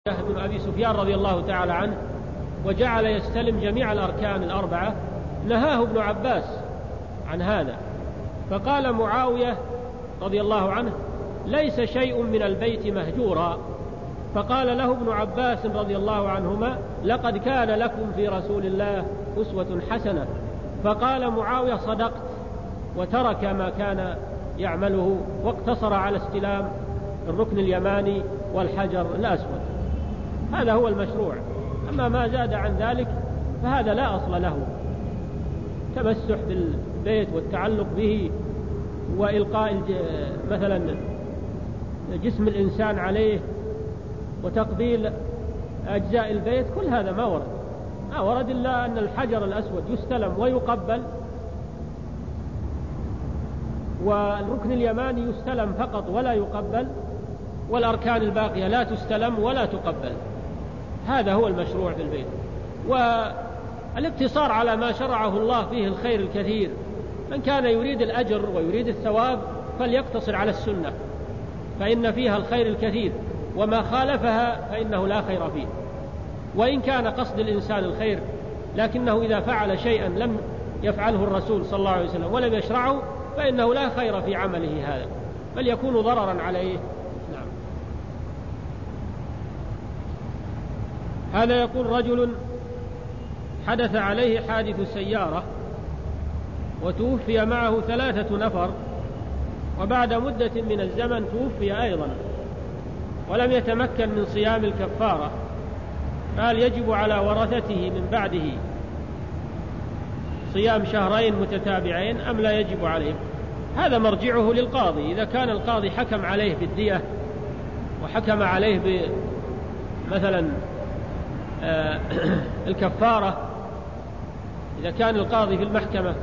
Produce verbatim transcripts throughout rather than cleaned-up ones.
بن أبي سفيان رضي الله تعالى عنه وجعل يستلم جميع الأركان الأربعة، نهاه ابن عباس عن هذا، فقال معاوية رضي الله عنه: ليس شيء من البيت مهجورا. فقال له ابن عباس رضي الله عنهما: لقد كان لكم في رسول الله أسوة حسنة. فقال معاوية: صدقت، وترك ما كان يعمله واقتصر على استلام الركن اليماني والحجر الأسود. هذا هو المشروع. أما ما زاد عن ذلك فهذا لا أصل له، تمسح بالبيت والتعلق به وإلقاء مثلا جسم الإنسان عليه وتقبيل أجزاء البيت، كل هذا ما ورد ما ورد إلا أن الحجر الأسود يستلم ويقبل، والركن اليماني يستلم فقط ولا يقبل، والأركان الباقية لا تستلم ولا تقبل. هذا هو المشروع في البيت. والاقتصار على ما شرعه الله فيه الخير الكثير. من كان يريد الأجر ويريد الثواب فليقتصر على السنة، فإن فيها الخير الكثير، وما خالفها فإنه لا خير فيه. وإن كان قصد الإنسان الخير، لكنه إذا فعل شيئا لم يفعله الرسول صلى الله عليه وسلم ولم يشرعه فإنه لا خير في عمله هذا، بل يكون ضررا عليه. نعم. هذا يقول: رجل حدث عليه حادث سيارة وتوفي معه ثلاثة نفر، وبعد مدة من الزمن توفي أيضا ولم يتمكن من صيام الكفارة، فهل يجب على ورثته من بعده صيام شهرين متتابعين أم لا يجب عليهم؟ هذا مرجعه للقاضي. إذا كان القاضي حكم عليه بالدية وحكم عليه بمثلا الكفارة، إذا كان القاضي في المحكمة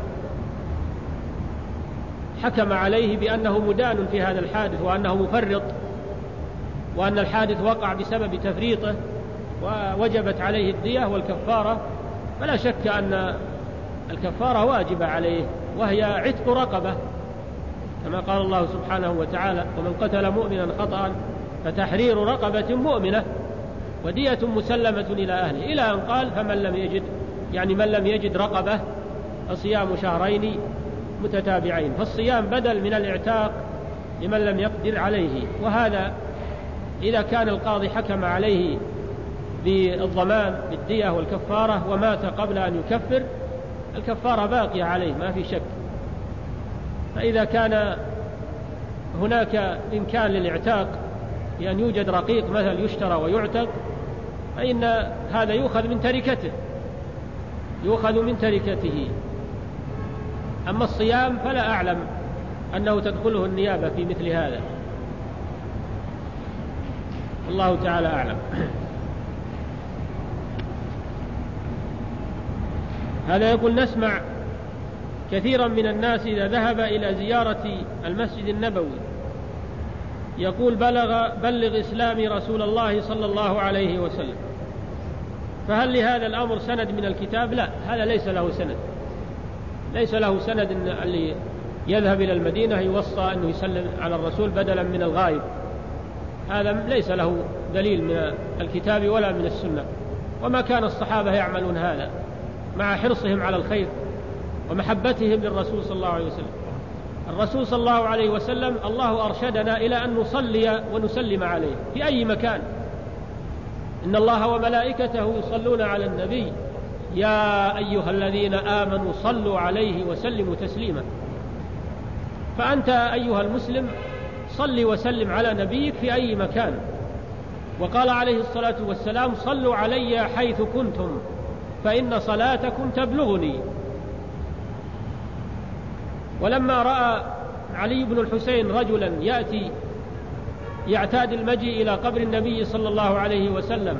حكم عليه بأنه مدان في هذا الحادث وأنه مفرط وأن الحادث وقع بسبب تفريطه ووجبت عليه الدية والكفارة، فلا شك أن الكفارة واجبة عليه، وهي عتق رقبة، كما قال الله سبحانه وتعالى: ومن قتل مؤمنا خطأ فتحرير رقبة مؤمنة ودية مسلمة إلى أهله، إلى أن قال: فمن لم يجد يعني من لم يجد رقبة فصيام شهرين متتابعين. فالصيام بدل من الاعتاق لمن لم يقدر عليه. وهذا إذا كان القاضي حكم عليه بالضمان بالدية والكفارة ومات قبل أن يكفر، الكفارة باقية عليه ما في شك. فإذا كان هناك إمكان للاعتاق بأن يوجد رقيق مثل يشترى ويعتق، فإن هذا يؤخذ من تركته يؤخذ من تركته. أما الصيام فلا أعلم أنه تدخله النيابة في مثل هذا، الله تعالى أعلم. هذا يقول: نسمع كثيرا من الناس إذا ذهب إلى زيارة المسجد النبوي يقول: بلغ بلغ إسلامي رسول الله صلى الله عليه وسلم. فهل لهذا الأمر سند من الكتاب؟ لا، هذا ليس له سند ليس له سند إن اللي يذهب إلى المدينة يوصى أنه يسلم على الرسول بدلا من الغائب. هذا ليس له دليل من الكتاب ولا من السنة، وما كان الصحابة يعملون هذا مع حرصهم على الخير ومحبتهم للرسول صلى الله عليه وسلم. الرسول صلى الله عليه وسلم الله أرشدنا إلى أن نصلي ونسلم عليه في أي مكان. إن الله وملائكته يصلون على النبي يا أيها الذين آمنوا صلوا عليه وسلموا تسليما. فأنت أيها المسلم صل وسلم على نبيك في أي مكان. وقال عليه الصلاة والسلام: صلوا علي حيث كنتم فإن صلاتكم تبلغني. ولما رأى علي بن الحسين رجلا يأتي يعتاد المجيء إلى قبر النبي صلى الله عليه وسلم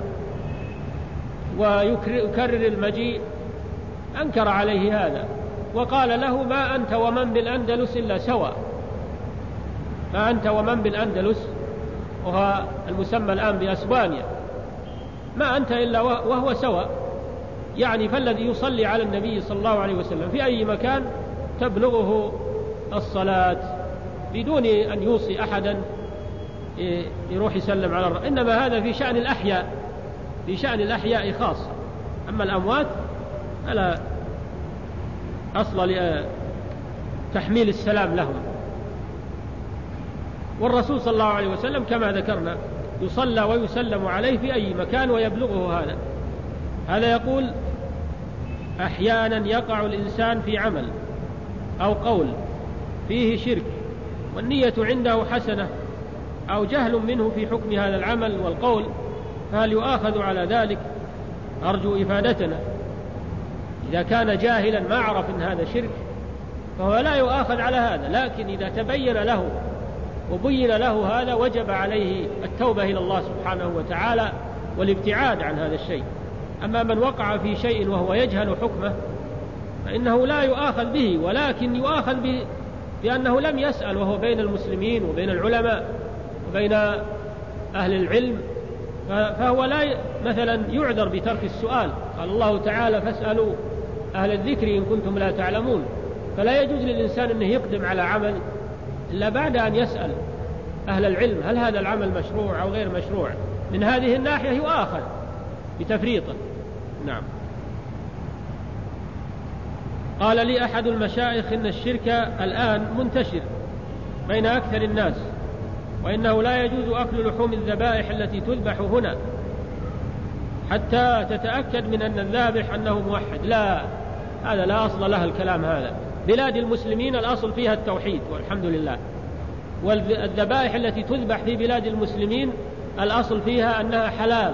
ويكرر المجيء، أنكر عليه هذا وقال له: ما أنت ومن بالأندلس إلا سواء. ما أنت ومن بالأندلس، وهو المسمى الآن بأسبانيا، ما أنت إلا وهو سواء، يعني فالذي يصلي على النبي صلى الله عليه وسلم في أي مكان تبلغه الصلاة بدون أن يوصي أحدا يروح يسلم على الرأس، إنما هذا في شأن الأحياء، في شأن الأحياء خاصة، أما الأموات فلا أصل لتحميل السلام لهم. والرسول صلى الله عليه وسلم كما ذكرنا يصلى ويسلم عليه في أي مكان ويبلغه هذا. هذا يقول أحيانا يقع الإنسان في عمل أو قول فيه شرك والنية عنده حسنة أو جهل منه في حكم هذا العمل والقول، فهل يؤاخذ على ذلك؟ أرجو إفادتنا. إذا كان جاهلا ما عرف أن هذا شرك فهو لا يؤاخذ على هذا، لكن إذا تبين له وبين له هذا وجب عليه التوبة إلى الله سبحانه وتعالى والابتعاد عن هذا الشيء. أما من وقع في شيء وهو يجهل حكمه فإنه لا يؤاخذ به، ولكن يؤاخذ بأنه لم يسأل، وهو بين المسلمين وبين العلماء وبين أهل العلم، فهو لا مثلا يعذر بترك السؤال. قال الله تعالى فاسألوا أهل الذكر إن كنتم لا تعلمون، فلا يجوز للإنسان أنه يقدم على عمل إلا بعد أن يسأل أهل العلم هل هذا العمل مشروع أو غير مشروع. من هذه الناحية يؤاخذ بتفريطه. نعم. قال لي أحد المشايخ إن الشرك الآن منتشر بين أكثر الناس، وإنه لا يجوز أكل لحوم الذبائح التي تذبح هنا حتى تتأكد من أن الذابح أنه موحد. لا، هذا لا أصل له الكلام هذا. بلاد المسلمين الأصل فيها التوحيد والحمد لله، والذبائح التي تذبح في بلاد المسلمين الأصل فيها أنها حلال،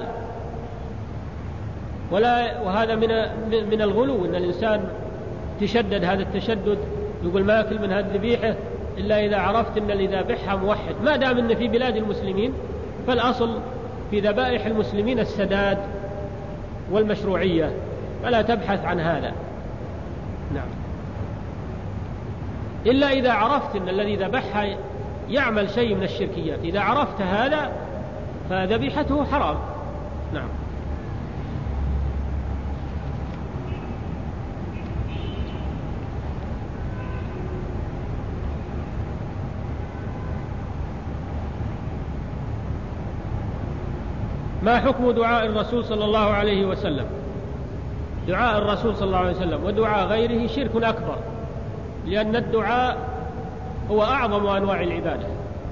ولا وهذا من من الغلو أن الإنسان تشدد هذا التشدد، يقول ما أكل من هذه الذبيحة إلا إذا عرفت أن اللي ذابحها موحد. ما دام أن في بلاد المسلمين فالأصل في ذبائح المسلمين السداد والمشروعية، فلا تبحث عن هذا. نعم. إلا إذا عرفت أن الذي ذبحها يعمل شيء من الشركيات، إذا عرفت هذا فذبيحته حرام. نعم. ما حكم دعاء الرسول صلى الله عليه وسلم؟ دعاء الرسول صلى الله عليه وسلم ودعاء غيره شرك أكبر، لأن الدعاء هو أعظم أنواع العبادة.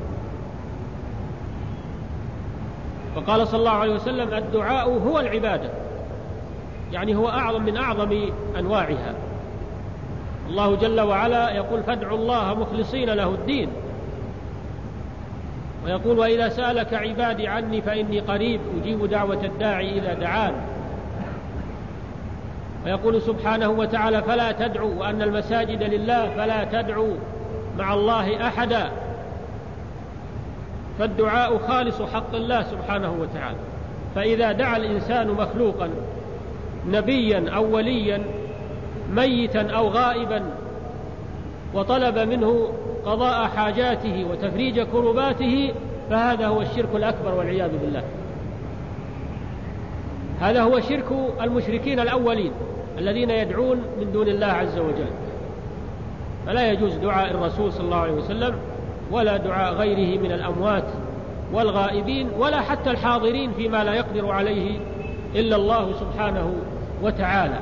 فقال صلى الله عليه وسلم الدعاء هو العبادة، يعني هو أعظم من أعظم أنواعها. الله جل وعلا يقول فادعوا الله مخلصين له الدين، ويقول وإذا سألك عبادي عني فإني قريب أجيب دعوة الداعي إذا دعان. ويقول سبحانه وتعالى فلا تدعوا وأن المساجد لله فلا تدعوا مع الله أحدا. فالدعاء خالص حق الله سبحانه وتعالى، فإذا دعا الإنسان مخلوقا نبيا أو وليا ميتا أو غائبا وطلب منه قضاء حاجاته وتفريج كرباته فهذا هو الشرك الأكبر والعياذ بالله. هذا هو شرك المشركين الأولين الذين يدعون من دون الله عز وجل. فلا يجوز دعاء الرسول صلى الله عليه وسلم ولا دعاء غيره من الأموات والغائبين ولا حتى الحاضرين فيما لا يقدر عليه إلا الله سبحانه وتعالى.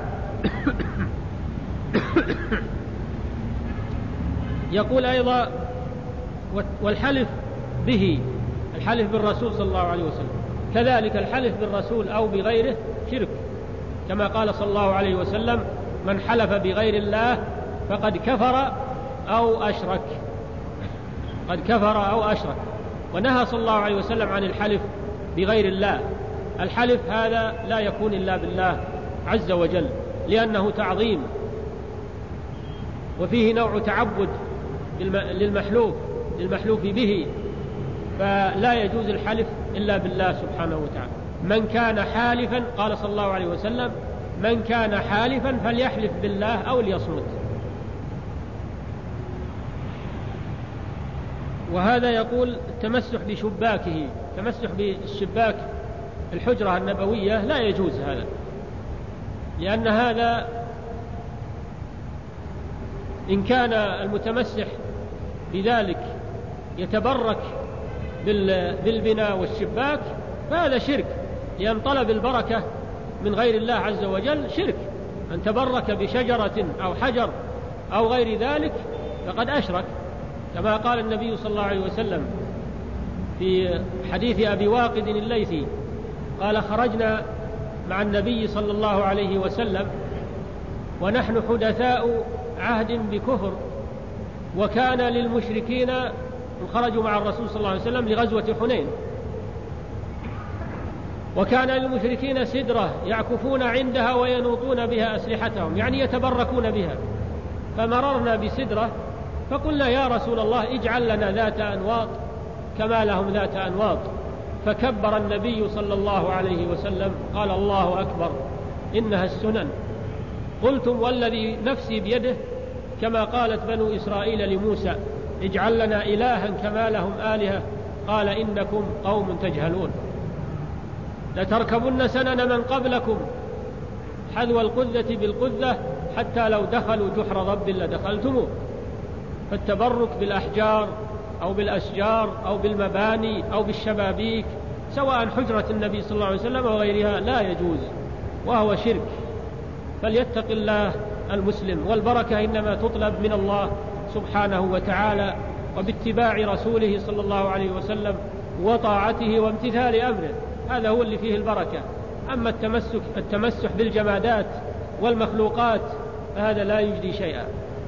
يقول أيضا والحلف به، الحلف بالرسول صلى الله عليه وسلم كذلك الحلف بالرسول أو بغيره شرك، كما قال صلى الله عليه وسلم من حلف بغير الله فقد كفر أو أشرك، قد كفر أو أشرك. ونهى صلى الله عليه وسلم عن الحلف بغير الله. الحلف هذا لا يكون إلا بالله عز وجل، لأنه تعظيم وفيه نوع تعبد للمحلوف للمحلوف به، فلا يجوز الحلف إلا بالله سبحانه وتعالى. من كان حالفا قال صلى الله عليه وسلم من كان حالفا فليحلف بالله أو ليصمت. وهذا يقول التمسح بشباكه، التمسح بالشباك الحجرة النبوية لا يجوز هذا، لأن هذا إن كان المتمسح بذلك يتبرك بالبناء والشباك فهذا شرك، لأن طلب البركة من غير الله عز وجل شرك. أن تبرك بشجرة أو حجر أو غير ذلك فقد أشرك، كما قال النبي صلى الله عليه وسلم في حديث أبي واقد الليثي قال: خرجنا مع النبي صلى الله عليه وسلم ونحن حدثاء عهد بكفر، وكان للمشركين، خرجوا مع الرسول صلى الله عليه وسلم لغزوة حنين، وكان للمشركين سدرة يعكفون عندها وينوطون بها أسلحتهم، يعني يتبركون بها. فمررنا بسدرة فقلنا: يا رسول الله اجعل لنا ذات أنواط كما لهم ذات أنواط. فكبر النبي صلى الله عليه وسلم قال: الله أكبر، إنها السنن. قلتم والذي نفسي بيده كما قالت بنو إسرائيل لموسى: اجعل لنا إلها كما لهم آلهة. قال: إنكم قوم تجهلون، لتركبن سنن من قبلكم حذو القذة بالقذة حتى لو دخلوا جحر ضب لدخلتموه. فالتبرك بالأحجار أو بالأشجار أو بالمباني أو بالشبابيك سواء حجرة النبي صلى الله عليه وسلم وغيرها لا يجوز، وهو شرك. فليتق الله المسلم، والبركة إنما تطلب من الله سبحانه وتعالى وباتباع رسوله صلى الله عليه وسلم وطاعته وامتثال أمره، هذا هو اللي فيه البركة. أما التمسك, التمسح بالجمادات والمخلوقات فهذا لا يجدي شيئا.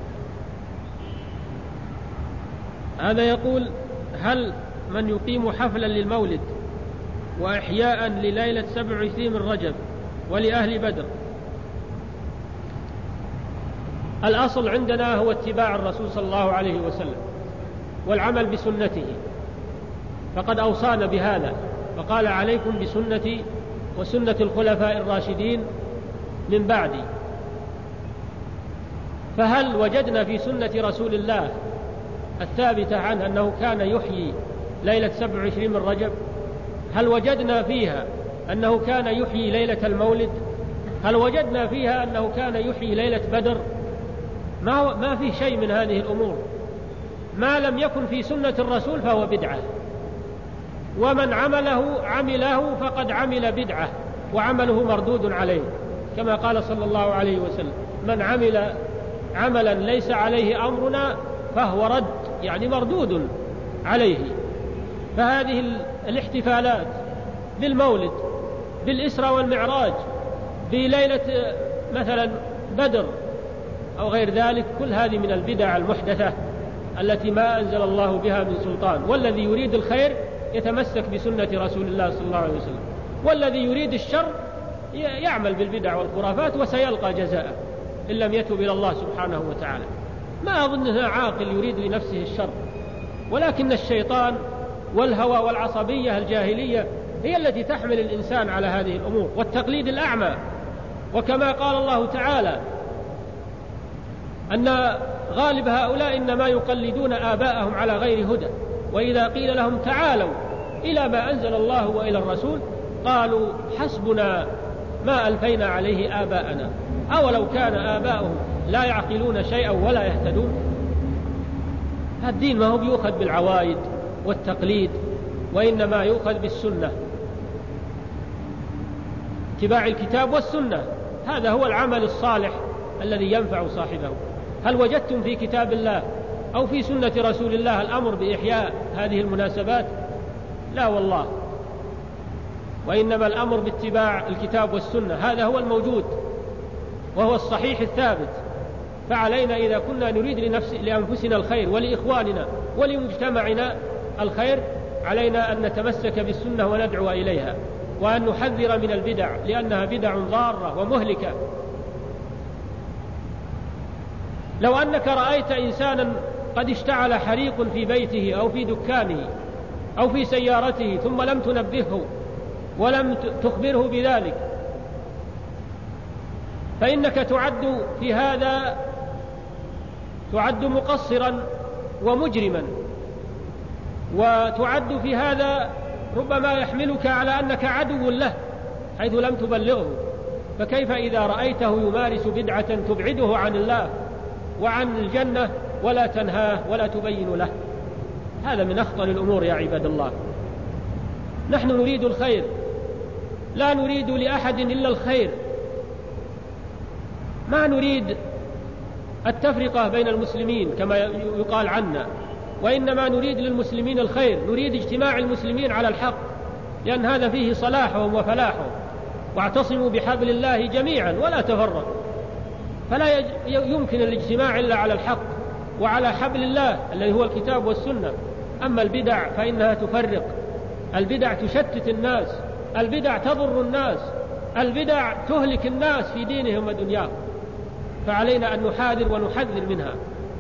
هذا يقول: هل من يقيم حفلا للمولد وإحياء لليلة سبع وعشرين من رجب ولأهل بدر، الأصل عندنا هو اتباع الرسول صلى الله عليه وسلم والعمل بسنته، فقد أوصانا بهذا فقال: عليكم بسنتي وسنة الخلفاء الراشدين من بعدي. فهل وجدنا في سنة رسول الله الثابتة عنه أنه كان يحيي ليلة سبع وعشرين من رجب؟ هل وجدنا فيها أنه كان يحيي ليلة المولد؟ هل وجدنا فيها أنه كان يحيي ليلة بدر؟ ما, ما في شيء من هذه الأمور. ما لم يكن في سنة الرسول فهو بدعة، ومن عمله عمله فقد عمل بدعة وعمله مردود عليه، كما قال صلى الله عليه وسلم: من عمل عملا ليس عليه أمرنا فهو رد، يعني مردود عليه. فهذه الاحتفالات بالمولد، بالإسراء والمعراج، بليلة مثلا بدر أو غير ذلك، كل هذه من البدع المحدثة التي ما أنزل الله بها من سلطان. والذي يريد الخير يتمسك بسنة رسول الله صلى الله عليه وسلم، والذي يريد الشر يعمل بالبدع والخرافات وسيلقى جزاءه إن لم يتب إلى الله سبحانه وتعالى. ما أظنها عاقل يريد لنفسه الشر، ولكن الشيطان والهوى والعصبية الجاهلية هي التي تحمل الإنسان على هذه الأمور، والتقليد الأعمى. وكما قال الله تعالى أن غالب هؤلاء إنما يقلدون آباءهم على غير هدى، وإذا قيل لهم تعالوا إلى ما أنزل الله وإلى الرسول قالوا حسبنا ما ألفينا عليه آباءنا أولو كان آباؤهم لا يعقلون شيئا ولا يهتدون. الدين ما هو بيؤخذ بالعوايد والتقليد، وإنما يؤخذ بالسنة، اتباع الكتاب والسنة. هذا هو العمل الصالح الذي ينفع صاحبه. هل وجدتم في كتاب الله أو في سنة رسول الله الأمر بإحياء هذه المناسبات؟ لا والله، وإنما الأمر باتباع الكتاب والسنة، هذا هو الموجود وهو الصحيح الثابت. فعلينا إذا كنا نريد لنفس لأنفسنا الخير ولإخواننا ولمجتمعنا الخير، علينا أن نتمسك بالسنة وندعو إليها، وأن نحذر من البدع لأنها بدع ضارة ومهلكة. لو أنك رأيت إنسانا قد اشتعل حريق في بيته أو في دكانه أو في سيارته ثم لم تنبهه ولم تخبره بذلك، فإنك تعد في هذا تعد مقصرا ومجرما، وتعد في هذا ربما يحملك على أنك عدو له حيث لم تبلغه. فكيف إذا رأيته يمارس بدعة تبعده عن الله وعن الجنة ولا تنهاه ولا تبين له؟ هذا من أخطر الأمور يا عباد الله. نحن نريد الخير، لا نريد لأحد إلا الخير، ما نريد التفرقة بين المسلمين كما يقال عنا، وإنما نريد للمسلمين الخير، نريد اجتماع المسلمين على الحق، لأن هذا فيه صلاحهم وفلاحهم. واعتصموا بحبل الله جميعا ولا تفرقوا، فلا يمكن الاجتماع إلا على الحق وعلى حبل الله الذي هو الكتاب والسنة. أما البدع فإنها تفرق، البدع تشتت الناس، البدع تضر الناس، البدع تهلك الناس في دينهم ودنياهم، فعلينا أن نحاذر ونحذر منها.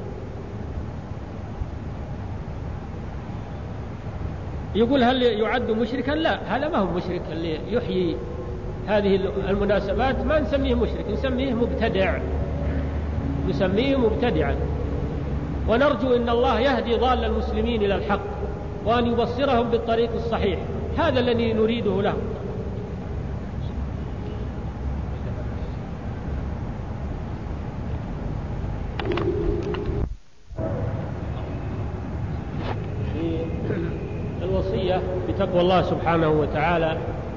يقول هل يعد مشركا؟ لا، هذا ما هو مشرك. اللي يحيي هذه المناسبات ما نسميه مشرك، نسميه مبتدع، نسميه مبتدعا. ونرجو أن الله يهدي ضال المسلمين إلى الحق وأن يبصرهم بالطريق الصحيح، هذا الذي نريده لهم. الوصية بتقوى الله سبحانه وتعالى،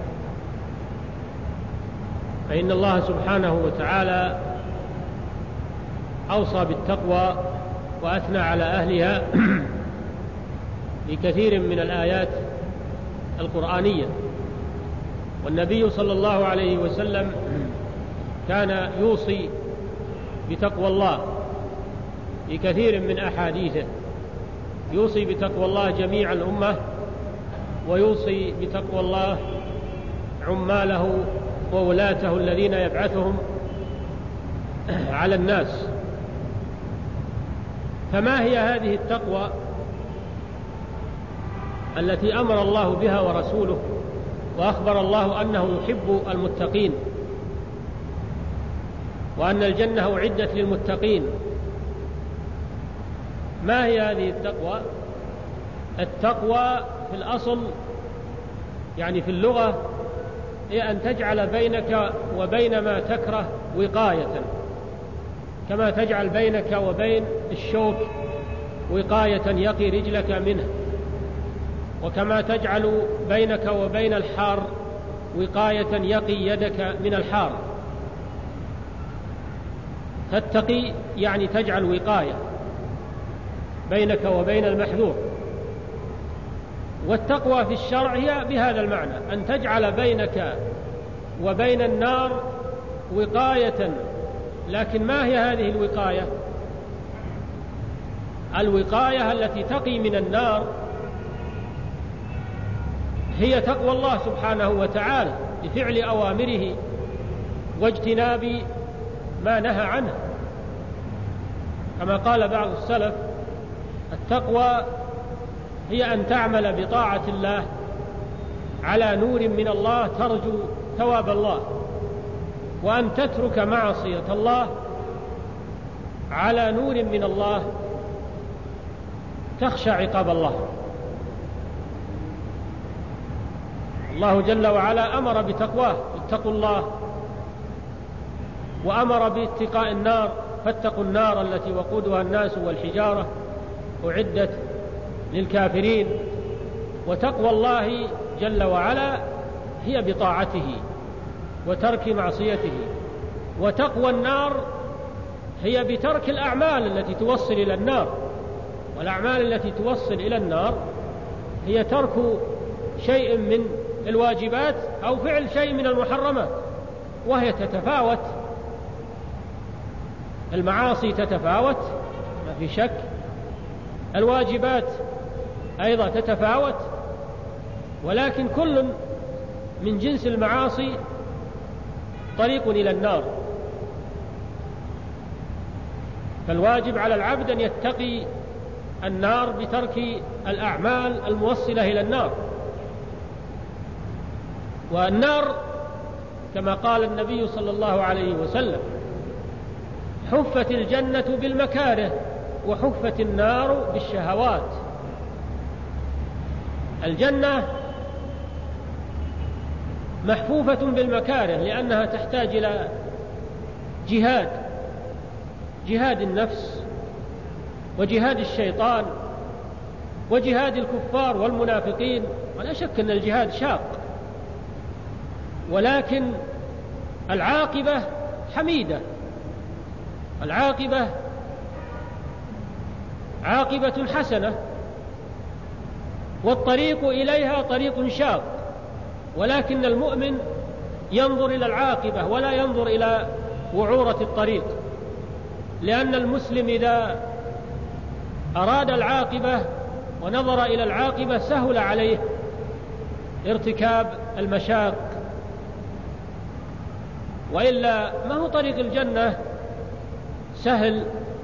فإن الله سبحانه وتعالى أوصى بالتقوى وأثنى على أهلها في كثير من الآيات القرآنية. والنبي صلى الله عليه وسلم كان يوصي بتقوى الله في كثير من أحاديثه، يوصي بتقوى الله جميع الأمة، ويوصي بتقوى الله عماله وولاته الذين يبعثهم على الناس. فما هي هذه التقوى التي أمر الله بها ورسوله، وأخبر الله أنه يحب المتقين وأن الجنة أعدت للمتقين؟ ما هي هذه التقوى؟ التقوى في الأصل يعني في اللغة هي أن تجعل بينك وبين ما تكره وقاية، كما تجعل بينك وبين الشوك وقاية يقي رجلك منه، وكما تجعل بينك وبين الحار وقاية يقي يدك من الحار. تتقي يعني تجعل وقاية بينك وبين المحذور. والتقوى في الشرع هي بهذا المعنى، أن تجعل بينك وبين النار وقاية. لكن ما هي هذه الوقاية؟ الوقاية التي تقي من النار هي تقوى الله سبحانه وتعالى بفعل أوامره واجتناب ما نهى عنه. كما قال بعض السلف: التقوى هي أن تعمل بطاعة الله على نور من الله ترجو ثواب الله، وأن تترك معصية الله على نور من الله تخشى عقاب الله. الله جل وعلا أمر بتقواه: اتقوا الله، وأمر باتقاء النار: فاتقوا النار التي وقودها الناس والحجارة أعدت للكافرين. وتقوى الله جل وعلا هي بطاعته وترك معصيته، وتقوى النار هي بترك الأعمال التي توصل إلى النار. والأعمال التي توصل إلى النار هي ترك شيء من الواجبات أو فعل شيء من المحرمات، وهي تتفاوت. المعاصي تتفاوت ما في شك، الواجبات أيضا تتفاوت، ولكن كل من جنس المعاصي طريق إلى النار. فالواجب على العبد أن يتقي النار بترك الأعمال الموصلة إلى النار. والنار كما قال النبي صلى الله عليه وسلم: حفت الجنة بالمكاره وحفت النار بالشهوات. الجنة محفوفة بالمكاره لأنها تحتاج إلى جهاد، جهاد النفس وجهاد الشيطان وجهاد الكفار والمنافقين، ولا شك أن الجهاد شاق، ولكن العاقبة حميدة، العاقبة عاقبة حسنة، والطريق إليها طريق شاق، ولكن المؤمن ينظر إلى العاقبة ولا ينظر إلى وعورة الطريق، لأن المسلم إذا أراد العاقبة ونظر إلى العاقبة سهل عليه ارتكاب المشاق، وإلا ما هو طريق الجنة سهل،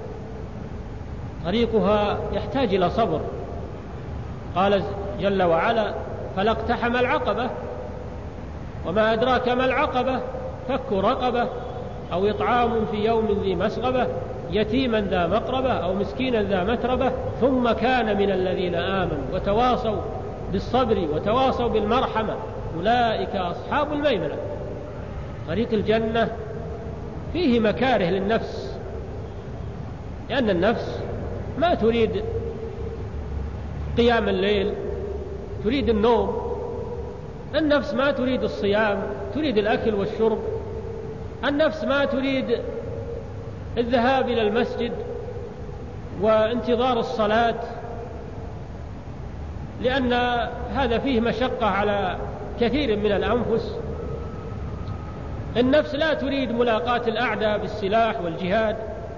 طريقها يحتاج إلى صبر. قال جل وعلا: فلا اقتحم العقبة، وما أدراك ما العقبة، فك رقبة أو إطعام في يوم ذي مسغبة يتيما ذا مقربة أو مسكينا ذا متربة ثم كان من الذين آمنوا وتواصوا بالصبر وتواصوا بالمرحمة أولئك أصحاب الميمنة. طريق الجنة فيه مكاره للنفس، لأن النفس ما تريد قيام الليل، تريد النوم، النفس ما تريد الصيام، تريد الأكل والشرب، النفس ما تريد الذهاب إلى المسجد وانتظار الصلاة، لأن هذا فيه مشقة على كثير من الأنفس. النفس لا تريد ملاقاة الأعداء بالسلاح والجهاد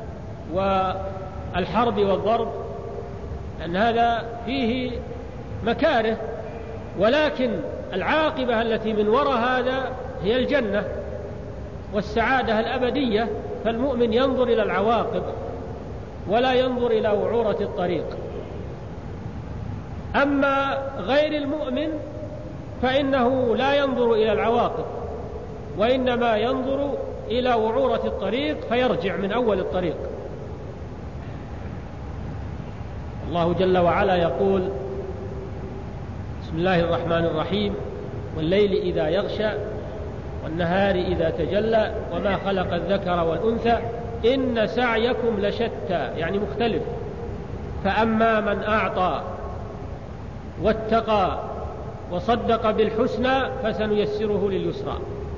والحرب والضرب، لأن هذا فيه مكاره، ولكن العاقبة التي من وراء هذا هي الجنة والسعادة الأبدية. فالمؤمن ينظر إلى العواقب ولا ينظر إلى وعورة الطريق. أما غير المؤمن فإنه لا ينظر إلى العواقب، وإنما ينظر إلى وعورة الطريق فيرجع من أول الطريق. الله جل وعلا يقول: بسم الله الرحمن الرحيم: والليل إذا يغشى والنهار إذا تجلى وما خلق الذكر والأنثى إن سعيكم لشتى، يعني مختلف. فأما من أعطى واتقى وصدق بالحسنى فسنيسره لليسرى،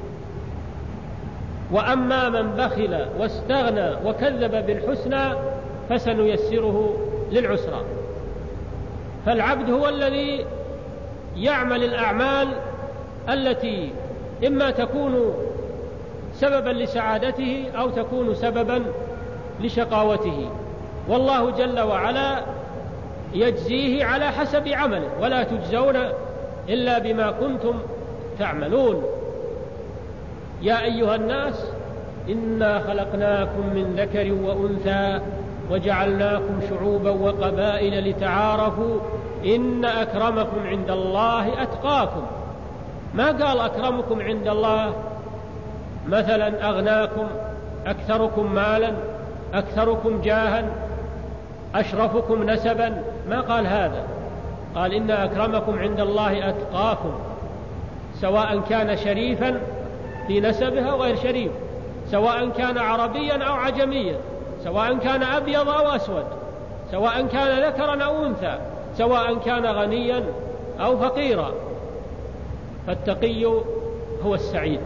وأما من بخل واستغنى وكذب بالحسنى فسنيسره للعسرى. فالعبد هو الذي يعمل الأعمال التي إما تكون سببا لسعادته أو تكون سببا لشقاوته، والله جل وعلا يجزيه على حسب عمله، ولا تجزون إلا بما كنتم تعملون. يا أيها الناس إنا خلقناكم من ذكر وأنثى وجعلناكم شعوبا وقبائل لتعارفوا إن أكرمكم عند الله أتقاكم. ما قال أكرمكم عند الله مثلا أغناكم، أكثركم مالا، أكثركم جاها، أشرفكم نسبا، ما قال هذا. قال إن أكرمكم عند الله أتقاكم، سواء كان شريفا في نسبه أو غير شريف، سواء كان عربيا أو عجميا، سواء كان أبيض أو أسود، سواء كان ذكرا أو أنثى، سواء كان غنيا أو فقيرا. فالتقي هو السعيد.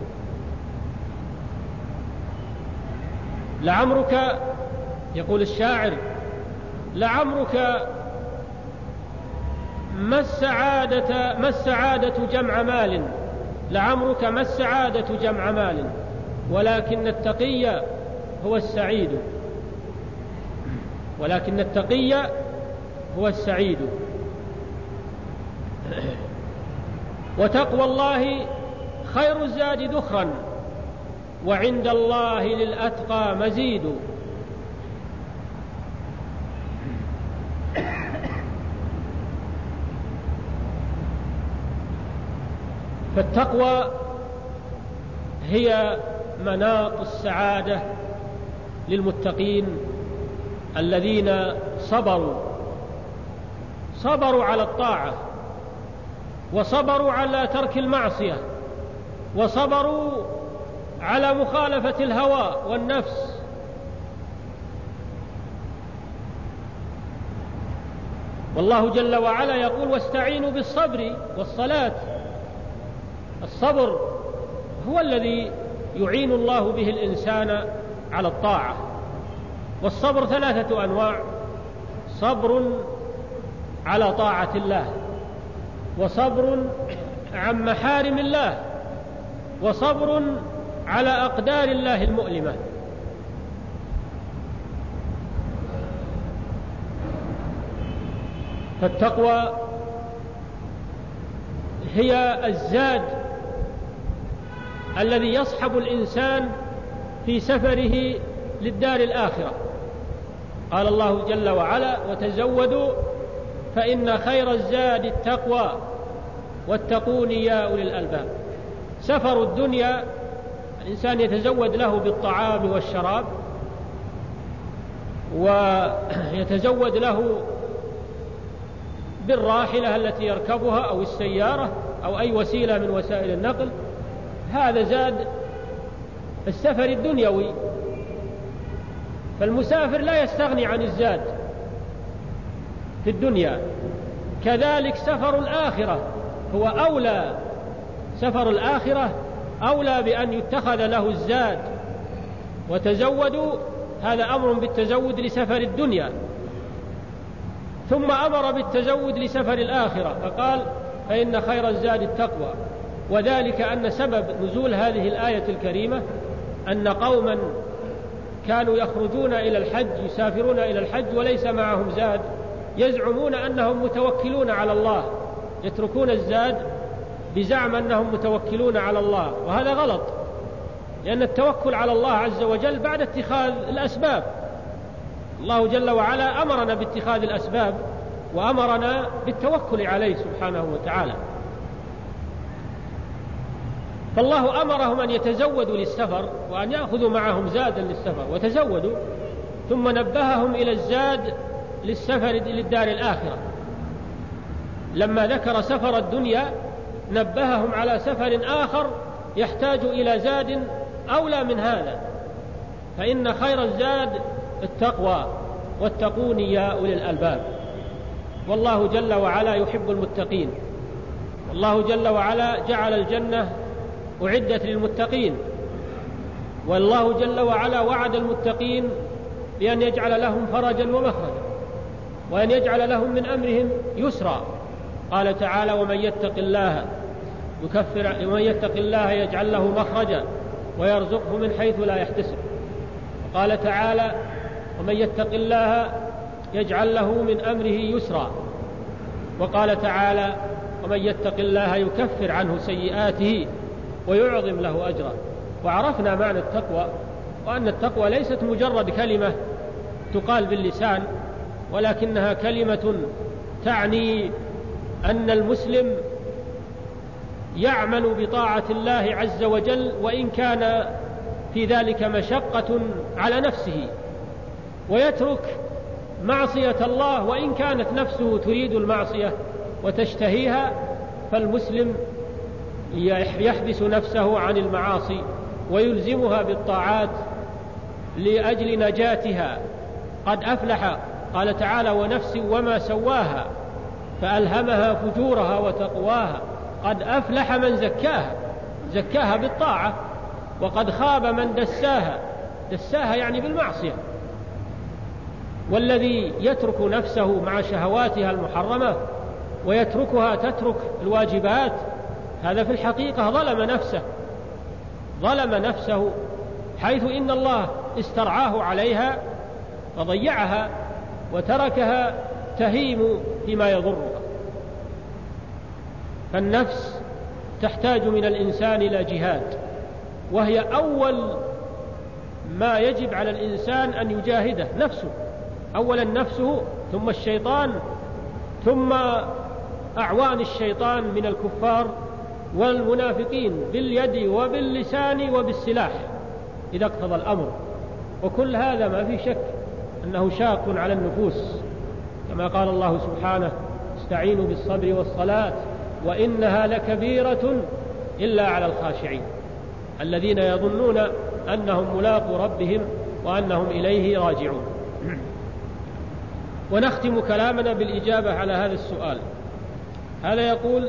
لعمرك، يقول الشاعر، لعمرك ما السعادة ما السعادة جمع مال، لعمرك ما السعادة جمع مال، ولكن التقي هو السعيد، ولكن التقي هو السعيد. وتقوى الله خير الزاد ذخرا وعند الله للأتقى مزيد. فالتقوى هي مناط السعادة للمتقين الذين صبروا صبروا على الطاعة، وصبروا على ترك المعصية، وصبروا على مخالفة الهوى والنفس. والله جل وعلا يقول واستعينوا بالصبر والصلاة. الصبر هو الذي يعين الله به الإنسان على الطاعة. والصبر ثلاثة أنواع: صبر على طاعة الله، وصبر عن محارم الله، وصبر على أقدار الله المؤلمة. فالتقوى هي الزاد الذي يصحب الإنسان في سفره للدار الآخرة. قال الله جل وعلا: وتزودوا فإن خير الزاد التقوى واتقون يا أولي الألباب. سفر الدنيا الإنسان يتزود له بالطعام والشراب، ويتزود له بالراحلة التي يركبها أو السيارة أو أي وسيلة من وسائل النقل. هذا زاد السفر الدنيوي. فالمسافر لا يستغني عن الزاد في الدنيا. كذلك سفر الآخرة هو أولى، سفر الآخرة أولى بأن يتخذ له الزاد. وتزودوا، هذا أمر بالتزود لسفر الدنيا، ثم أمر بالتزود لسفر الآخرة فقال: فإن خير الزاد التقوى. وذلك أن سبب نزول هذه الآية الكريمة أن قوما كانوا يخرجون إلى الحج، يسافرون إلى الحج وليس معهم زاد، يزعمون أنهم متوكلون على الله، يتركون الزاد بزعم أنهم متوكلون على الله، وهذا غلط، لأن التوكل على الله عز وجل بعد اتخاذ الأسباب. الله جل وعلا أمرنا باتخاذ الأسباب وأمرنا بالتوكل عليه سبحانه وتعالى. فالله أمرهم أن يتزودوا للسفر وأن يأخذوا معهم زادا للسفر، وتزودوا، ثم نبههم إلى الزاد للسفر للدار الآخرة. لما ذكر سفر الدنيا نبههم على سفر آخر يحتاج إلى زاد أولى من هذا. فإن خير الزاد التقوى واتقون يا أولي الألباب. والله جل وعلا يحب المتقين، والله جل وعلا جعل الجنة أعدت للمتقين، والله جل وعلا وعد المتقين بأن يجعل لهم فرجا ومخرجا، وأن يجعل لهم من أمرهم يسرا. قال تعالى: ومن يتق الله يكفر ومن يتق الله يجعل له مخرجا ويرزقه من حيث لا يحتسب. وقال تعالى: ومن يتق الله يجعل له من أمره يسرا. وقال تعالى: ومن يتق الله يكفر عنه سيئاته ويعظم له أجرا. وعرفنا معنى التقوى، وأن التقوى ليست مجرد كلمة تقال باللسان، ولكنها كلمة تعني أن المسلم يعمل بطاعة الله عز وجل وإن كان في ذلك مشقة على نفسه، ويترك معصية الله وإن كانت نفسه تريد المعصية وتشتهيها. فالمسلم يحبس نفسه عن المعاصي ويلزمها بالطاعات لأجل نجاتها. قد أفلح، قال تعالى: ونفس وما سواها فألهمها فجورها وتقواها. قد أفلح من زكاها، زكاها بالطاعة، وقد خاب من دساها، دساها يعني بالمعصية. والذي يترك نفسه مع شهواتها المحرمة ويتركها تترك الواجبات، هذا في الحقيقة ظلم نفسه، ظلم نفسه، حيث إن الله استرعاه عليها فضيعها وتركها تهيم فيما يضرها. فالنفس تحتاج من الإنسان إلى جهاد، وهي أول ما يجب على الإنسان أن يجاهده نفسه. أولا نفسه، ثم الشيطان، ثم أعوان الشيطان من الكفار والمنافقين باليد وباللسان وبالسلاح إذا اقتضى الأمر. وكل هذا ما في شك أنه شاق على النفوس، كما قال الله سبحانه: استعينوا بالصبر والصلاة وإنها لكبيرة إلا على الخاشعين الذين يظنون أنهم ملاقو ربهم وأنهم إليه راجعون. ونختم كلامنا بالإجابة على هذا السؤال. هذا يقول: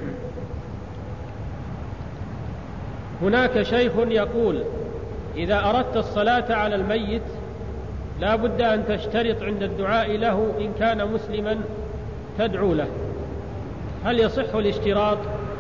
هناك شيخ يقول إذا أردت الصلاة على الميت لا بد أن تشترط عند الدعاء له إن كان مسلما تدعو له، هل يصح الاشتراط؟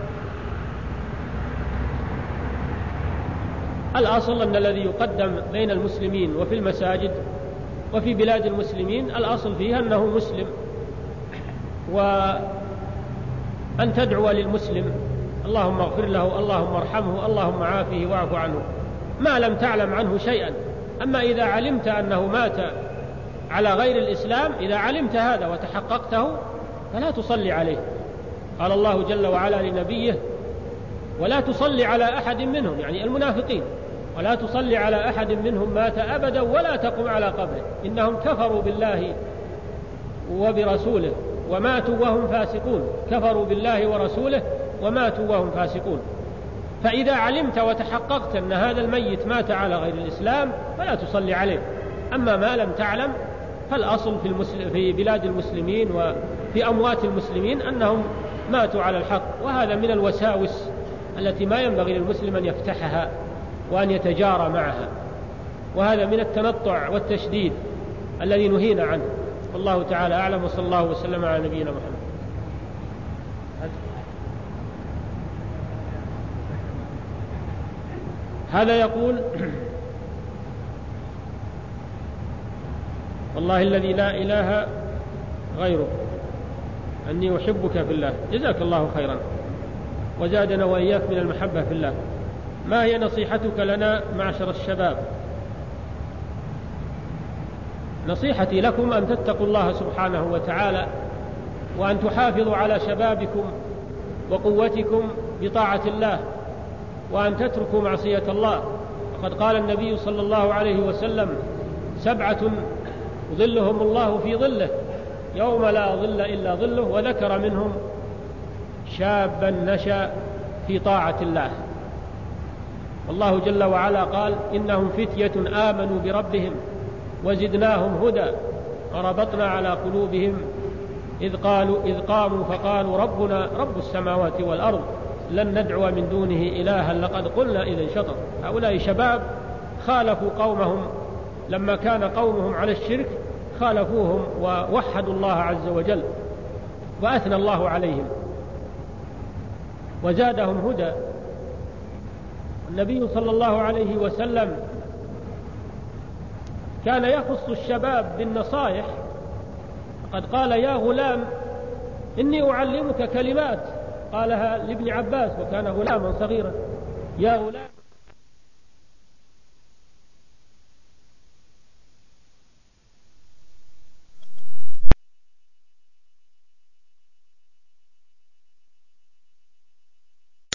الأصل أن الذي يقدم بين المسلمين وفي المساجد وفي بلاد المسلمين الأصل فيها أنه مسلم، وأن تدعو للمسلم اللهم اغفر له، اللهم ارحمه، اللهم عافه واعف عنه، ما لم تعلم عنه شيئا. أما إذا علمت أنه مات على غير الإسلام، إذا علمت هذا وتحققته فلا تصلي عليه. قال الله جل وعلا لنبيه: ولا تصلي على أحد منهم، يعني المنافقين، ولا تصلي على أحد منهم مات أبدا ولا تقم على قبره إنهم كفروا بالله وبرسوله وماتوا وهم فاسقون. كفروا بالله ورسوله وماتوا وهم فاسقون. فإذا علمت وتحققت أن هذا الميت مات على غير الإسلام فلا تصلي عليه. أما ما لم تعلم فالأصل في, المسلم في بلاد المسلمين وفي أموات المسلمين أنهم ماتوا على الحق، وهذا من الوساوس التي ما ينبغي للمسلم أن يفتحها وأن يتجارى معها، وهذا من التنطع والتشديد الذي نهينا عنه. والله تعالى أعلم، وصلى الله وسلم على نبينا محمد. هذا يقول: والله الذي لا إله غيره أني أحبك في الله. جزاك الله خيرا وزادنا وإياك من المحبة في الله. ما هي نصيحتك لنا معشر الشباب؟ نصيحتي لكم أن تتقوا الله سبحانه وتعالى، وأن تحافظوا على شبابكم وقوتكم بطاعة الله، وأن تتركوا معصية الله. وقد قال النبي صلى الله عليه وسلم: سبعة ظلهم الله في ظله يوم لا ظل إلا ظله، وذكر منهم شابا نشأ في طاعة الله. والله جل وعلا قال: إنهم فتية آمنوا بربهم وزدناهم هدى وربطنا على قلوبهم إذ قالوا إذ قاموا فقالوا ربنا رب السماوات والأرض لن ندعو من دونه إلها لقد قلنا إذا شطط. هؤلاء شباب خالفوا قومهم لما كان قومهم على الشرك، خالفوهم ووحدوا الله عز وجل وأثنى الله عليهم وزادهم هدى. النبي صلى الله عليه وسلم كان يخص الشباب بالنصائح، قد قال: يا غلام إني أعلمك كلمات، قالها لابن عباس وكان غلاما صغيرا: يا غلام